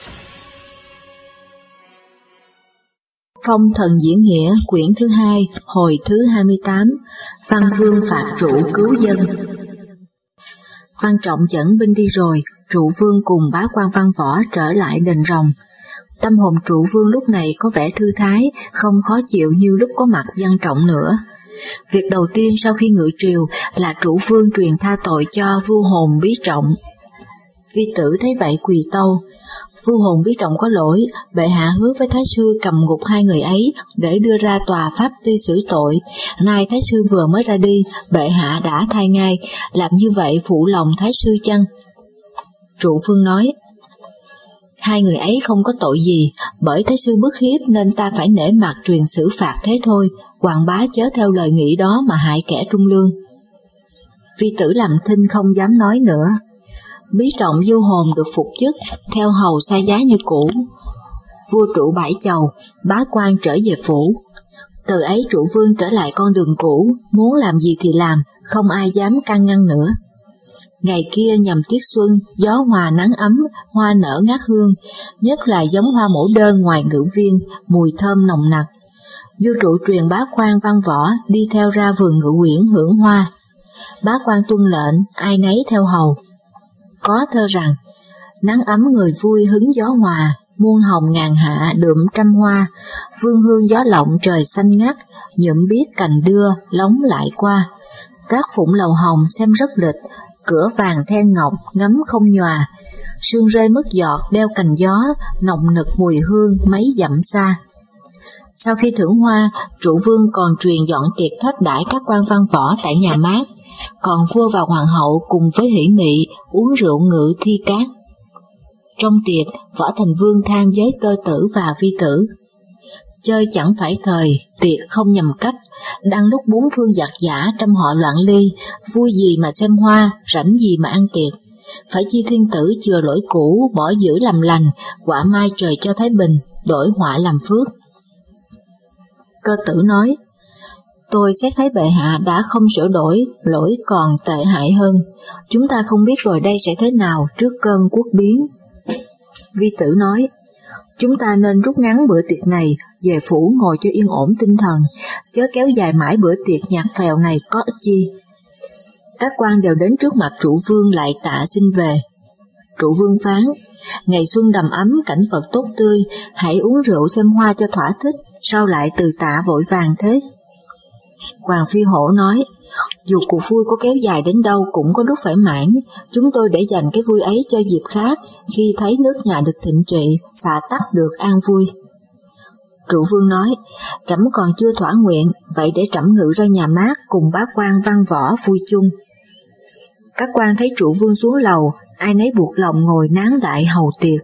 Phong thần diễn nghĩa quyển thứ 2, hồi thứ 28, Văn Vương phạt Trụ cứu dân. Văn Trọng dẫn binh đi rồi, Trụ Vương cùng bá quan Văn Võ trở lại đền Rồng. Tâm hồn Trụ Vương lúc này có vẻ thư thái, không khó chịu như lúc có mặt Văn Trọng nữa. Việc đầu tiên sau khi ngự triều là Trụ Vương truyền tha tội cho vua Hồn Bí Trọng. Vi Tử thấy vậy quỳ tâu: Vua Hồn Bí Trọng có lỗi, bệ hạ hứa với Thái sư cầm ngục hai người ấy để đưa ra tòa pháp ty xử tội. Nay Thái sư vừa mới ra đi, bệ hạ đã thay ngay, làm như vậy phụ lòng Thái sư chăng? Trụ Vương nói: Hai người ấy không có tội gì, bởi Thái sư bức hiếp nên ta phải nể mặt truyền xử phạt thế thôi, hoàng bá chớ theo lời nghĩ đó mà hại kẻ trung lương. Vi Tử làm thinh không dám nói nữa. Bí Trọng du hồn được phục chức, theo hầu sai giá như cũ. Vua Trụ bãi chầu, bá quan trở về phủ. Từ ấy Trụ Vương trở lại con đường cũ, muốn làm gì thì làm, không ai dám can ngăn nữa. Ngày kia nhằm tiết xuân, gió hòa nắng ấm, hoa nở ngát hương, nhất là giống hoa mẫu đơn ngoài Ngự Viên, mùi thơm nồng nặc. Vua Trụ truyền bá quan Văn Võ đi theo ra vườn Ngự Uyển hưởng hoa. Bá quan tuân lệnh, ai nấy theo hầu. Có thơ rằng: nắng ấm người vui hứng gió hòa, muôn hồng ngàn hạ đượm trăm hoa, vương hương gió lộng trời xanh ngắt, nhuộm biết cành đưa lóng lại qua. Các phụng lầu hồng xem rất lịch, cửa vàng then ngọc ngắm không nhòa, sương rơi mất giọt đeo cành gió, nồng nực mùi hương mấy dặm xa. Sau khi thưởng hoa, Trụ Vương còn truyền dọn tiệc thết đãi các quan Văn Võ tại nhà mát, còn vua và hoàng hậu cùng với hỷ mị uống rượu ngự thi cát. Trong tiệc, Võ Thành Vương than với Cơ Tử và Vi Tử: chơi chẳng phải thời, tiệc không nhầm cách, đang lúc bốn phương giặc giả trăm họ loạn ly, vui gì mà xem hoa, rảnh gì mà ăn tiệc. Phải chi thiên tử chừa lỗi cũ, bỏ giữ làm lành, quả mai trời cho thái bình, đổi họa làm phước. Cơ Tử nói: tôi xét thấy bệ hạ đã không sửa đổi, lỗi còn tệ hại hơn. Chúng ta không biết rồi đây sẽ thế nào trước cơn quốc biến. Vi Tử nói: chúng ta nên rút ngắn bữa tiệc này, về phủ ngồi cho yên ổn tinh thần, chớ kéo dài mãi bữa tiệc nhạt phèo này có ích chi. Các quan đều đến trước mặt Trụ Vương lại tạ xin về. Trụ Vương phán: ngày xuân đầm ấm, cảnh vật tốt tươi, hãy uống rượu xem hoa cho thỏa thích, sao lại từ tạ vội vàng thế? Hoàng Phi Hổ nói: dù cuộc vui có kéo dài đến đâu cũng có lúc phải mãn, chúng tôi để dành cái vui ấy cho dịp khác, khi thấy nước nhà được thịnh trị, xã tắc được an vui. Trụ Vương nói: trẫm còn chưa thỏa nguyện, vậy để trẫm ngự ra nhà mát cùng bá quan Văn Võ vui chung. Các quan thấy Trụ Vương xuống lầu, ai nấy buộc lòng ngồi nán đại hầu tiệc.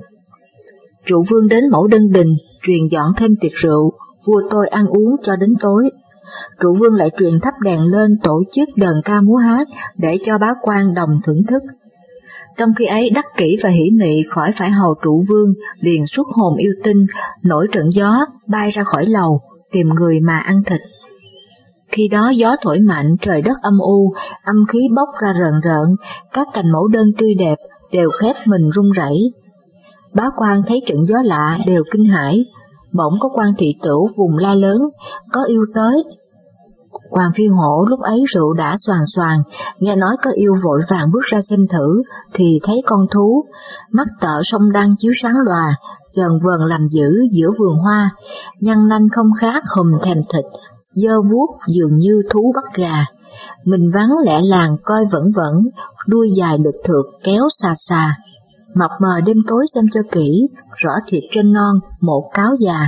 Trụ Vương đến mẫu Đơn Đình, truyền dọn thêm tiệc rượu, vua tôi ăn uống cho đến tối. Trụ Vương lại truyền thắp đèn lên tổ chức đờn ca múa hát để cho bá quan đồng thưởng thức. Trong khi ấy Đắc Kỷ và Hỷ Mị khỏi phải hầu Trụ Vương liền xuất hồn yêu tinh, nổi trận gió, bay ra khỏi lầu, tìm người mà ăn thịt. Khi đó gió thổi mạnh, trời đất âm u, âm khí bốc ra rợn rợn, các cành mẫu đơn tươi đẹp đều khép mình run rẩy. Bá quan thấy trận gió lạ đều kinh hãi, bỗng có quan thị tửu vùng la lớn: có yêu tới. Hoàng Phi Hổ lúc ấy rượu đã xoàn xoàn, nghe nói có yêu vội vàng bước ra xem thử, thì thấy con thú, mắt tợ sông đăng chiếu sáng lòa, chờn vờn làm dữ giữa vườn hoa, nhăn nanh không khác hùm thèm thịt, giơ vuốt dường như thú bắt gà, mình vắng lẻ làng coi vẩn vẩn, đuôi dài lượt thượt kéo xà xà, mập mờ đêm tối xem cho kỹ, rõ thịt trên non, một cáo già.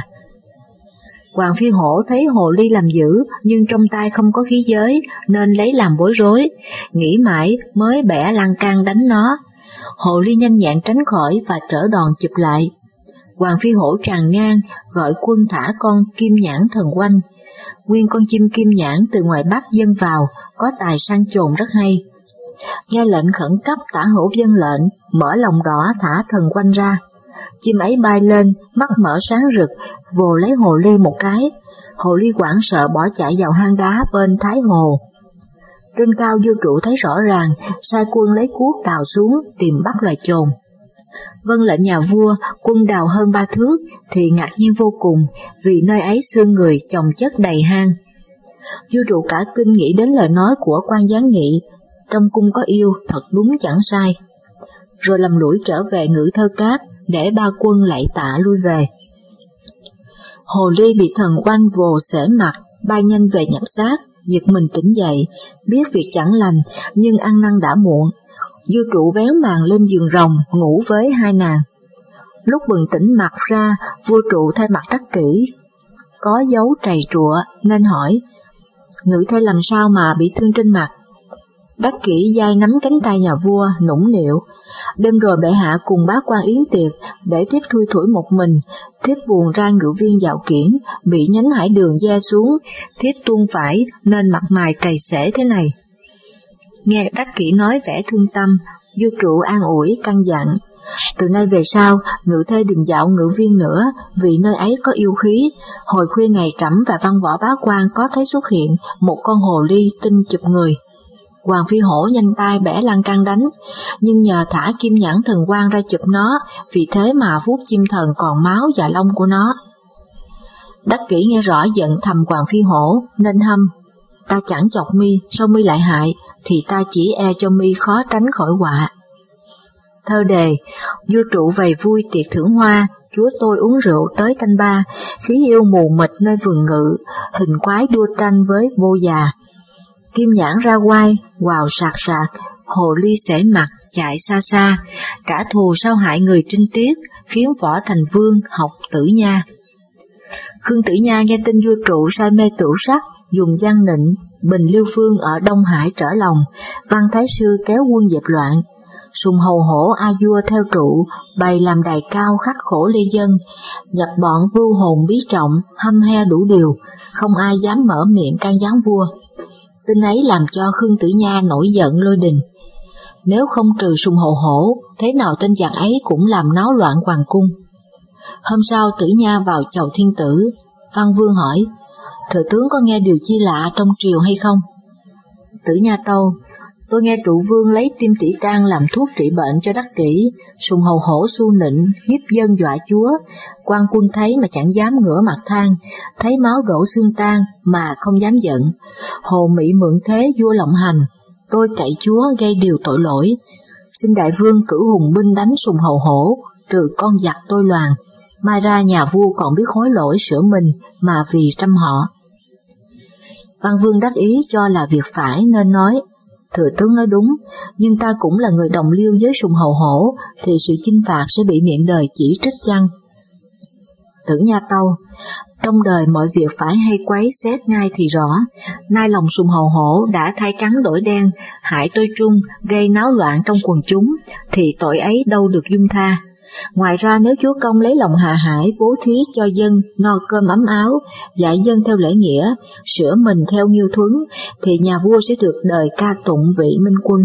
Hoàng Phi Hổ thấy hồ ly làm dữ nhưng trong tay không có khí giới nên lấy làm bối rối, nghĩ mãi mới bẻ lan can đánh nó. Hồ ly nhanh nhẹn tránh khỏi và trở đòn chụp lại. Hoàng Phi Hổ tràn ngang gọi quân thả con kim nhãn thần quanh. Nguyên con chim kim nhãn từ ngoài Bắc dâng vào, có tài săn chồn rất hay. Nghe lệnh khẩn cấp Tả Hữu vâng lệnh, mở lồng đỏ thả thần quanh ra. Chim ấy bay lên, mắt mở sáng rực, vồ lấy hồ ly một cái. Hồ ly hoảng sợ bỏ chạy vào hang đá bên Thái Hồ. Trên cao vua Trụ thấy rõ ràng, sai quân lấy cuốc đào xuống tìm bắt loài chồn. Vâng lệnh nhà vua, quân đào hơn 3 thước thì ngạc nhiên vô cùng, vì nơi ấy xương người chồng chất đầy hang. Vua Trụ cả kinh nghĩ đến lời nói của quan gián nghị, trong cung có yêu, thật đúng chẳng sai. Rồi lầm lũi trở về Ngự Thơ Cát, để ba quân lạy tạ lui về. Hồ ly bị thần oanh vồ xể mặt, bay nhanh về nhặt xác, giật mình tỉnh dậy, biết việc chẳng lành, nhưng ăn năn đã muộn. Vua Trụ véo màn lên giường rồng, ngủ với hai nàng. Lúc bừng tỉnh mặt ra, vua Trụ thay mặt Đắc Kỷ, có dấu trầy trụa, nên hỏi, Ngự Thê làm sao mà bị thương trên mặt? Đắc Kỷ dai nắm cánh tay nhà vua, nũng nịu. Đêm rồi bệ hạ cùng bá quan yến tiệc, để thiếp thui thủi một mình, thiếp buồn ra ngự viên dạo kiển, bị nhánh hải đường gieo xuống, thiếp tuôn phải nên mặt mày trầy xể thế này. Nghe Đắc Kỷ nói vẻ thương tâm, vua Trụ an ủi căn dặn, từ nay về sau Ngự Thê đừng dạo ngự viên nữa, vì nơi ấy có yêu khí. Hồi khuya ngày trẫm và văn võ bá quan có thấy xuất hiện một con hồ ly tinh chụp người. Hoàng Phi Hổ nhanh tay bẻ lan can đánh, nhưng nhờ thả kim nhãn thần quang ra chụp nó, vì thế mà vuốt chim thần còn máu và lông của nó. Đắc Kỷ nghe rõ giận thầm Hoàng Phi Hổ, nên hăm, ta chẳng chọc mi, sao mi lại hại, thì ta chỉ e cho mi khó tránh khỏi họa. Thơ đề, vua Trụ vầy vui tiệc thưởng hoa, chúa tôi uống rượu tới canh ba, khí yêu mù mịt nơi vườn ngự, hình quái đua tranh với vô già. Kim nhãn ra quai, quào sạc sạc, hồ ly xể mặt, chạy xa xa, trả thù sao hại người trinh tiết, khiến Võ Thành Vương học Tử Nha. Khương Tử Nha nghe tin vua Trụ say mê tửu sắc, dùng văn nịnh, Bình Liêu Phương ở Đông Hải trở lòng, Văn Thái Sư kéo quân dẹp loạn. Sùng Hầu Hổ a vua theo Trụ, bày làm đài cao khắc khổ lê dân, nhập bọn vưu hồn bí trọng, hăm he đủ điều, không ai dám mở miệng can gián vua. Tin ấy làm cho Khương Tử Nha nổi giận lôi đình. Nếu không trừ Sùng Hầu Hổ, thế nào tên giặc ấy cũng làm náo loạn hoàng cung. Hôm sau Tử Nha vào chầu thiên tử, Văn Vương hỏi, thừa tướng có nghe điều chi lạ trong triều hay không? Tử Nha tâu, tôi nghe Trụ Vương lấy tim tỷ can làm thuốc trị bệnh cho Đắc Kỷ, Sùng Hầu Hổ su nịnh, hiếp dân dọa chúa, quan quân thấy mà chẳng dám ngửa mặt than, thấy máu đổ xương tan mà không dám giận. Hồ Mỹ mượn thế vua lộng hành, tôi cậy chúa gây điều tội lỗi, xin đại vương cử hùng binh đánh Sùng Hầu Hổ, trừ con giặc tôi loàn, mai ra nhà vua còn biết hối lỗi sửa mình mà vì trăm họ. Văn Vương đắc ý cho là việc phải nên nói, thừa tướng nói đúng, nhưng ta cũng là người đồng liêu với Sùng Hầu Hổ, thì sự chinh phạt sẽ bị miệng đời chỉ trích chăng? Tử Nha tâu, trong đời mọi việc phải hay quấy xét ngay thì rõ, nay lòng Sùng Hầu Hổ đã thay trắng đổi đen, hại tôi trung, gây náo loạn trong quần chúng, thì tội ấy đâu được dung tha. Ngoài ra nếu chúa công lấy lòng Hạ Hải bố thí cho dân no cơm ấm áo, dạy dân theo lễ nghĩa, sửa mình theo nghiêu thuấn, thì nhà vua sẽ được đời ca tụng vị minh quân.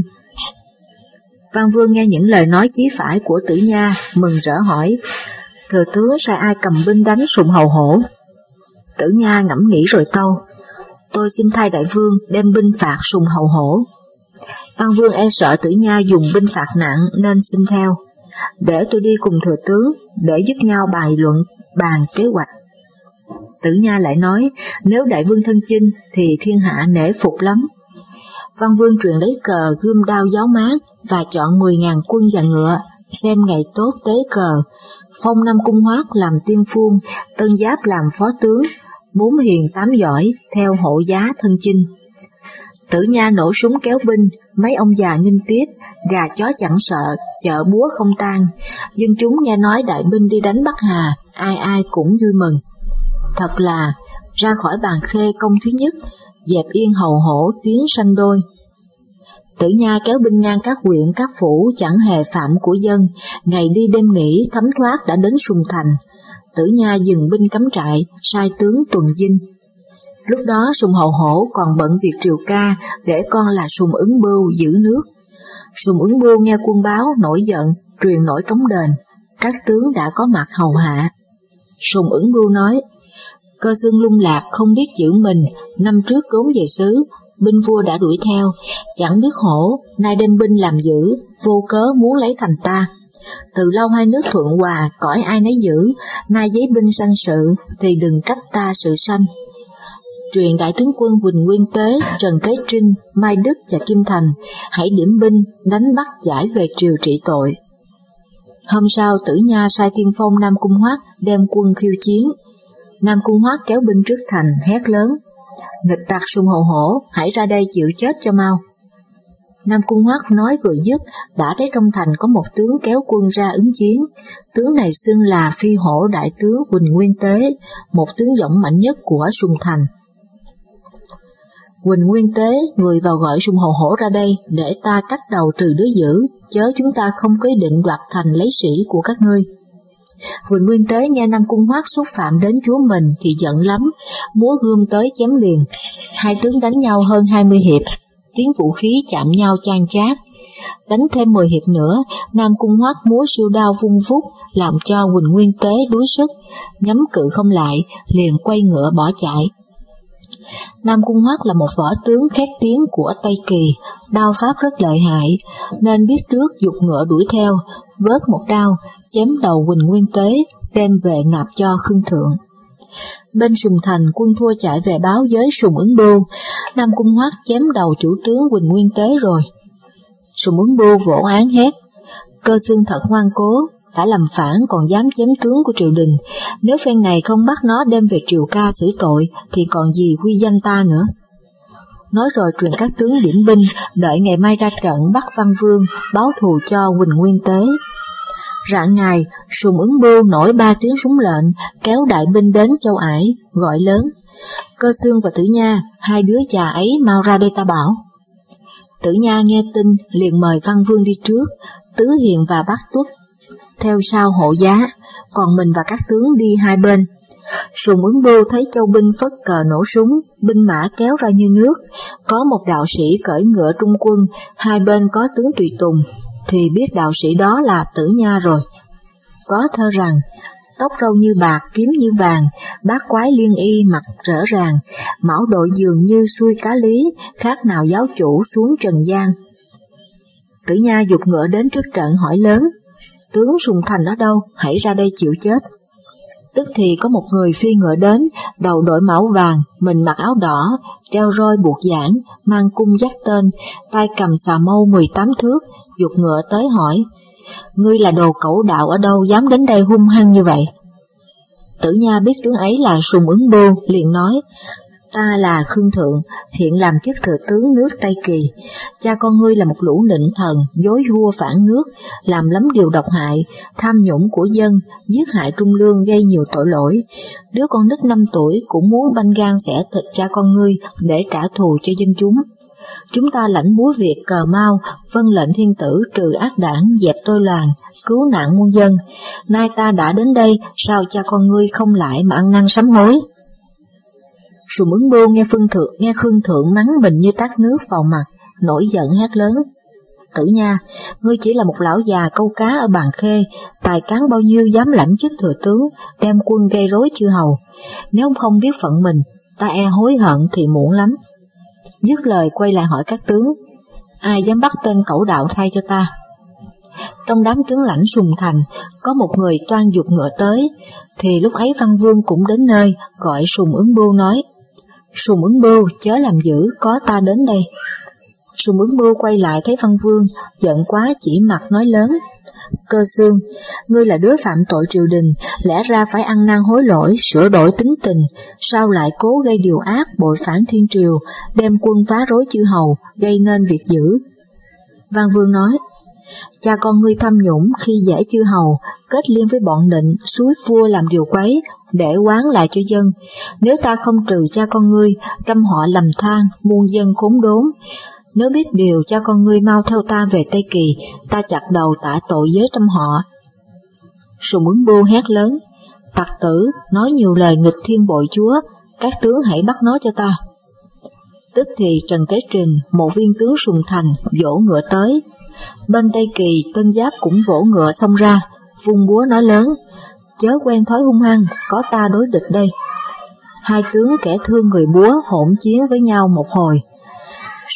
Văn Vương nghe những lời nói chí phải của Tử Nha, mừng rỡ hỏi, thừa tướng sai ai cầm binh đánh Sùng Hầu Hổ? Tử Nha ngẫm nghĩ rồi tâu, tôi xin thay đại vương đem binh phạt Sùng Hầu Hổ. Văn Vương e sợ Tử Nha dùng binh phạt nặng nên xin theo. Để tôi đi cùng thừa tướng, để giúp nhau bài luận, bàn kế hoạch. Tử Nha lại nói, nếu đại vương thân chinh thì thiên hạ nể phục lắm. Văn Vương truyền lấy cờ gươm đao giáo mát và chọn 10.000 quân và ngựa, xem ngày tốt tế cờ, phong Nam Cung Hoát làm tiên phuông, Tân Giáp làm phó tướng, 4 hiền 8 giỏi theo hộ giá thân chinh. Tử Nha nổ súng kéo binh, mấy ông già nghinh tiếp, gà chó chẳng sợ, chợ búa không tan. Dân chúng nghe nói đại binh đi đánh Bắc Hà, ai ai cũng vui mừng. Thật là ra khỏi Bàn Khê công thứ nhất, dẹp yên Hầu Hổ tiến sanh đôi. Tử Nha kéo binh ngang các huyện các phủ chẳng hề phạm của dân, ngày đi đêm nghỉ thấm thoát đã đến Sùng Thành. Tử Nha dừng binh cắm trại, sai tướng tuần dinh. Lúc đó Sùng Hầu Hổ còn bận việc triều ca, để con là Sùng Ứng Bưu giữ nước. Sùng Ứng Bưu nghe quân báo nổi giận, truyền nổi trống đền, các tướng đã có mặt hầu hạ. Sùng Ứng Bưu nói, Cơ Xương lung lạc không biết giữ mình, năm trước trốn về xứ, binh vua đã đuổi theo, chẳng biết hổ, nay đem binh làm giữ, vô cớ muốn lấy thành ta. Từ lâu hai nước thuận hòa, cõi ai nấy giữ, nay giấy binh sanh sự, thì đừng trách ta sự sanh. Truyền đại tướng quân Huỳnh Nguyên Tế, Trần Kế Trinh, Mai Đức và Kim Thành hãy điểm binh đánh bắt giải về triều trị tội. Hôm sau Tử Nha sai tiên phong Nam Cung Hoát đem quân khiêu chiến. Nam Cung Hoát kéo binh trước thành hét lớn: nghịch tặc Sùng Hầu Hổ, hãy ra đây chịu chết cho mau. Nam Cung Hoát nói vừa dứt, đã thấy trong thành có một tướng kéo quân ra ứng chiến. Tướng này xưng là Phi Hổ đại tướng Huỳnh Nguyên Tế, một tướng dũng mạnh nhất của Sùng Thành. Huỳnh Nguyên Tế, người vào gọi Sùng Hầu Hổ ra đây, để ta cắt đầu trừ đứa dữ, chớ chúng ta không có ý định đoạt thành lấy sĩ của các ngươi. Huỳnh Nguyên Tế nghe Nam Cung Hoát xúc phạm đến chúa mình thì giận lắm, múa gươm tới chém liền. Hai tướng đánh nhau hơn 20 hiệp, tiếng vũ khí chạm nhau chan chát. Đánh thêm 10 hiệp nữa, Nam Cung Hoát múa siêu đao vung vút, làm cho Huỳnh Nguyên Tế đuối sức, nhắm cự không lại, liền quay ngựa bỏ chạy. Nam Cung Hoát là một võ tướng khét tiếng của Tây Kỳ, đao pháp rất lợi hại, nên biết trước giục ngựa đuổi theo, vớt một đao, chém đầu Huỳnh Nguyên Tế, đem về nạp cho Khương Thượng. Bên Sùng Thành, quân thua chạy về báo với Sùng Ứng Bưu, Nam Cung Hoát chém đầu chủ tướng Huỳnh Nguyên Tế rồi. Sùng Ứng Bưu vỗ án hét: Cơ Xương thật ngoan cố, đã làm phản còn dám chém tướng của triều đình, nếu phen này không bắt nó đem về triều ca xử tội thì còn gì huy danh ta nữa. Nói rồi truyền các tướng điểm binh, đợi ngày mai ra trận bắt Văn Vương, báo thù cho Huỳnh Nguyên Tế. Rạng ngày, Sùng Ứng Bưu nổi 3 tiếng súng lệnh, kéo đại binh đến Châu Ải, gọi lớn: Cơ Xương và Tử Nha, hai đứa già ấy mau ra đây ta bảo. Tử Nha nghe tin, liền mời Văn Vương đi trước, Tứ Hiền và Bác Tuất theo sau hộ giá, còn mình và các tướng đi hai bên. Sùng Ứng Bưu thấy châu binh phất cờ nổ súng, binh mã kéo ra như nước, có một đạo sĩ cởi ngựa trung quân, hai bên có tướng tùy tùng, thì biết đạo sĩ đó là Tử Nha rồi. Có thơ rằng: tóc râu như bạc, kiếm như vàng, bát quái liên y mặt rõ ràng, mão đội dường như xuôi cá lý, khác nào giáo chủ xuống trần gian. Tử Nha giục ngựa đến trước trận hỏi lớn: tướng Sùng Thành ở đâu, hãy ra đây chịu chết. Tức thì có một người phi ngựa đến, đầu đội mão vàng, mình mặc áo đỏ, treo roi buộc giảng, mang cung dắt tên, tay cầm xà mâu 18 thước, giục ngựa tới hỏi: ngươi là đồ cẩu đạo ở đâu dám đến đây hung hăng như vậy? Tử Nha biết tướng ấy là Sùng Ứng Bưu, liền nói: ta là Khương Thượng, hiện làm chức thừa tướng nước Tây Kỳ. Cha con ngươi là một lũ nịnh thần, dối vua phản nước, làm lắm điều độc hại, tham nhũng của dân, giết hại trung lương, gây nhiều tội lỗi. Đứa con nít 5 tuổi cũng muốn banh gan xẻ thịt cha con ngươi để trả thù cho dân chúng. Chúng ta lãnh búa Việt cờ Mao, vâng lệnh thiên tử trừ ác đảng, dẹp tôi loạn, cứu nạn muôn dân. Nay ta đã đến đây, sao cha con ngươi không lại mà ăn năn sám hối? Sùng Ứng Bưu nghe Khương Thượng mắng mình như tát nước vào mặt, nổi giận hét lớn: Tử Nha, ngươi chỉ là một lão già câu cá ở Bàn Khê, tài cán bao nhiêu dám lãnh chức thừa tướng, đem quân gây rối chư hầu. Nếu không biết phận mình, ta e hối hận thì muộn lắm. Dứt lời quay lại hỏi các tướng: ai dám bắt tên cẩu đạo thay cho ta? Trong đám tướng lãnh Sùng Thành, có một người toan giục ngựa tới, thì lúc ấy Văn Vương cũng đến nơi, gọi Sùng Ứng Bưu nói: Sùng Ứng Bưu, chớ làm dữ, có ta đến đây. Sùng Ứng Bưu quay lại thấy Văn Vương, giận quá chỉ mặt nói lớn: Cơ Xương, ngươi là đứa phạm tội triều đình, lẽ ra phải ăn năn hối lỗi, sửa đổi tính tình, sao lại cố gây điều ác, bội phản thiên triều, đem quân phá rối chư hầu, gây nên việc dữ? Văn Vương nói: cha con ngươi tham nhũng khi dễ chư hầu, kết liên với bọn nịnh, xúi vua làm điều quấy, để oán lại cho dân. Nếu ta không trừ cha con ngươi, trăm họ lầm than, muôn dân khốn đốn. Nếu biết điều, cha con ngươi mau theo ta về Tây Kỳ, ta chặt đầu tạ tội với trăm họ. Sùng Ứng Bưu hét lớn: tặc tử, nói nhiều lời nghịch thiên bội chúa, các tướng hãy bắt nó cho ta. Tức thì Trần Kế Trình, một viên tướng Sùng Thành, vỗ ngựa tới. Bên Tây Kỳ, Tân Giáp cũng vỗ ngựa xông ra, vung búa nói lớn: chớ quen thói hung hăng, có ta đối địch đây. Hai tướng kẻ thương người búa hỗn chiến với nhau một hồi.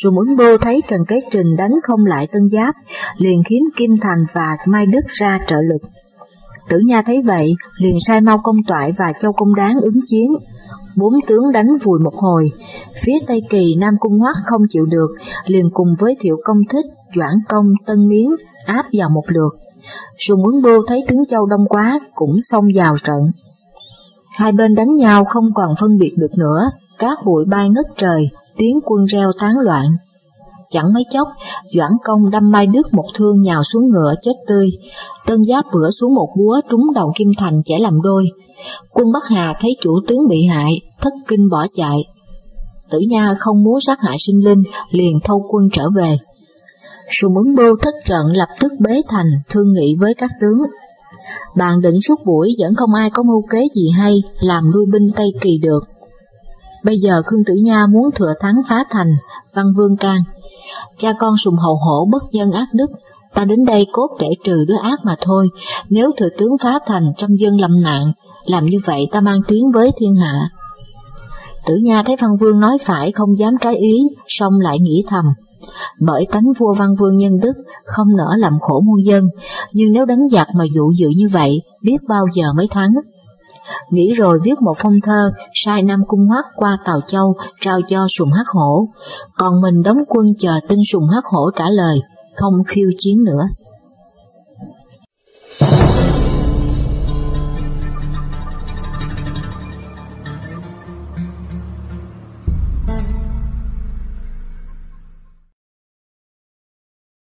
Sùng Ứng Bô thấy Trần Kế Trình đánh không lại Tân Giáp, liền khiến Kim Thành và Mai Đức ra trợ lực. Tử Nha thấy vậy, liền sai Mao Công Toại và Châu Công Đáng ứng chiến. 4 tướng đánh vùi một hồi, phía Tây Kỳ Nam Cung Hoắc không chịu được, liền cùng với Thiệu Công Thích, Doãn Công, Tân Miến áp vào một lượt. Sùng Ứng Bô thấy tướng Châu đông quá, cũng xông vào trận. Hai bên đánh nhau không còn phân biệt được nữa, cát bụi bay ngất trời, tiếng quân reo tán loạn. Chẳng mấy chốc, Doãn Công đâm Mai Đức một thương nhào xuống ngựa chết tươi. Tân Giáp bữa xuống một búa trúng đầu Kim Thành chẻ làm đôi. Quân Bắc Hà thấy chủ tướng bị hại, thất kinh bỏ chạy. Tử Nha không muốn sát hại sinh linh, liền thâu quân trở về. Sùng Ứng Bô thất trận lập tức bế thành, thương nghị với các tướng. Bàn định suốt buổi vẫn không ai có mưu kế gì hay làm lui binh Tây Kỳ được. Bây giờ Khương Tử Nha muốn thừa thắng phá thành, Văn Vương can: cha con Sùng Hầu Hổ bất nhân ác đức, ta đến đây cốt để trừ đứa ác mà thôi. Nếu thừa tướng phá thành, trăm dân lâm nạn, làm như vậy ta mang tiếng với thiên hạ. Tử Nha thấy Văn Vương nói phải, không dám trái ý, song lại nghĩ thầm: bởi tánh vua Văn Vương nhân đức, không nỡ làm khổ muôn dân, nhưng nếu đánh giặc mà dụ dự như vậy, biết bao giờ mới thắng. Nghĩ rồi viết một phong thơ, sai Nam Cung Hoắc qua Tào Châu, trao cho Sùng Hắc Hổ, còn mình đóng quân chờ tin Sùng Hắc Hổ trả lời, không khiêu chiến nữa.